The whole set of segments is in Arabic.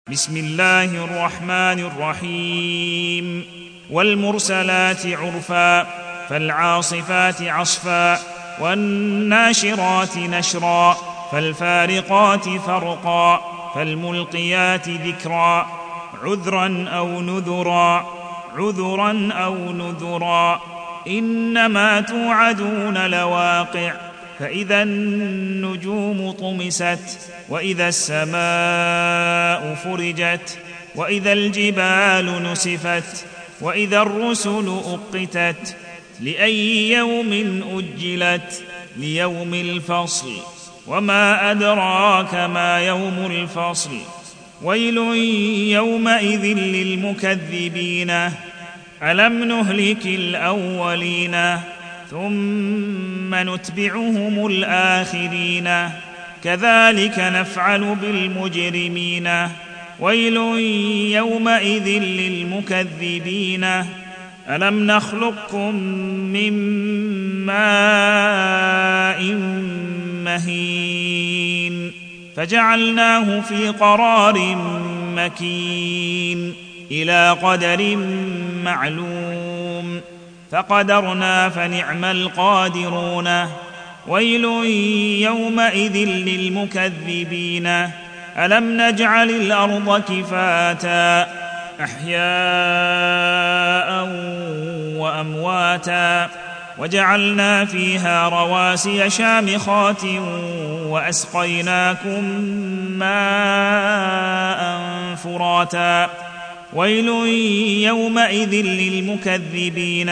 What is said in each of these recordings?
بسم الله الرحمن الرحيم والمرسلات عرفا فالعاصفات عصفا والناشرات نشرا فالفارقات فرقا فالملقيات ذكرا عذرا أو نذرا إنما توعدون لواقع فإذا النجوم طمست وإذا السماء فرجت وإذا الجبال نسفت وإذا الرسل أقتت لأي يوم أجلت ليوم الفصل وما أدراك ما يوم الفصل ويل يومئذ للمكذبين ألم نهلك الأولين ثم نتبعهم الآخرين كذلك نفعل بالمجرمين ويل يومئذ للمكذبين ألم نخلقكم من ماء مهين فجعلناه في قرار مكين إلى قدر معلوم فقدرنا فنعم القادرون ويل يومئذ للمكذبين ألم نجعل الأرض كفاتا أحياء وأمواتا وجعلنا فيها رواسي شامخات وأسقيناكم ماء فراتا ويل يومئذ للمكذبين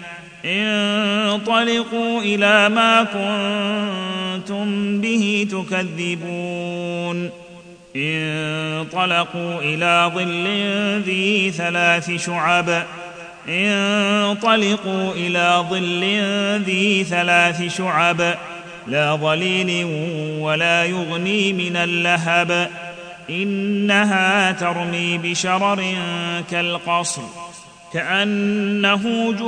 انطلقوا إلى ما كنتم به تكذبون انطلقوا إلى ظل ذي 3 شعب انطلقوا إلى ظل ذي 3 شعب لا ظليل ولا يغني من اللهب إنها ترمي بشرر كالقصر كأنه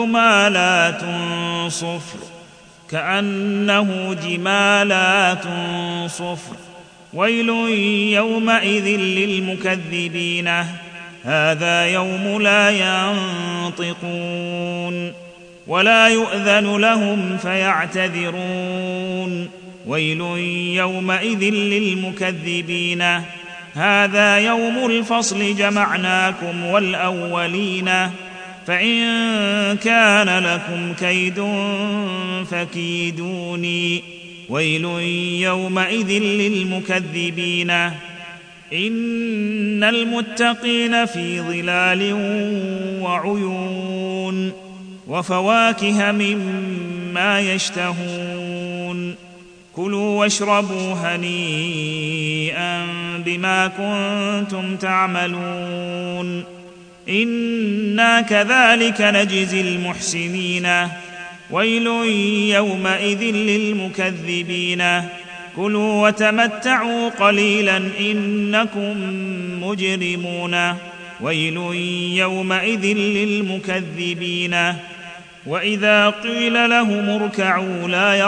جمالات صفر ويل يومئذ للمكذبين هذا يوم لا ينطقون ولا يؤذن لهم فيعتذرون ويل يومئذ للمكذبين هذا يوم الفصل جمعناكم والأولين فإن كان لكم كيد فكيدوني ويل يومئذ للمكذبين إن المتقين في ظلال وعيون وفواكه مما يشتهون كلوا واشربوا هنيئا بما كنتم تعملون إنا كذلك نجزي المحسنين ويل يومئذ للمكذبين كلوا وتمتعوا قليلا إنكم مجرمون ويل يومئذ للمكذبين وإذا قيل لهم اركعوا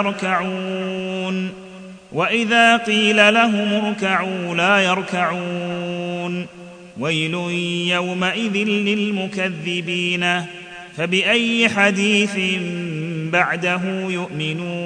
لا يركعون ويل يومئذ للمكذبين فبأي حديث بعده يؤمنون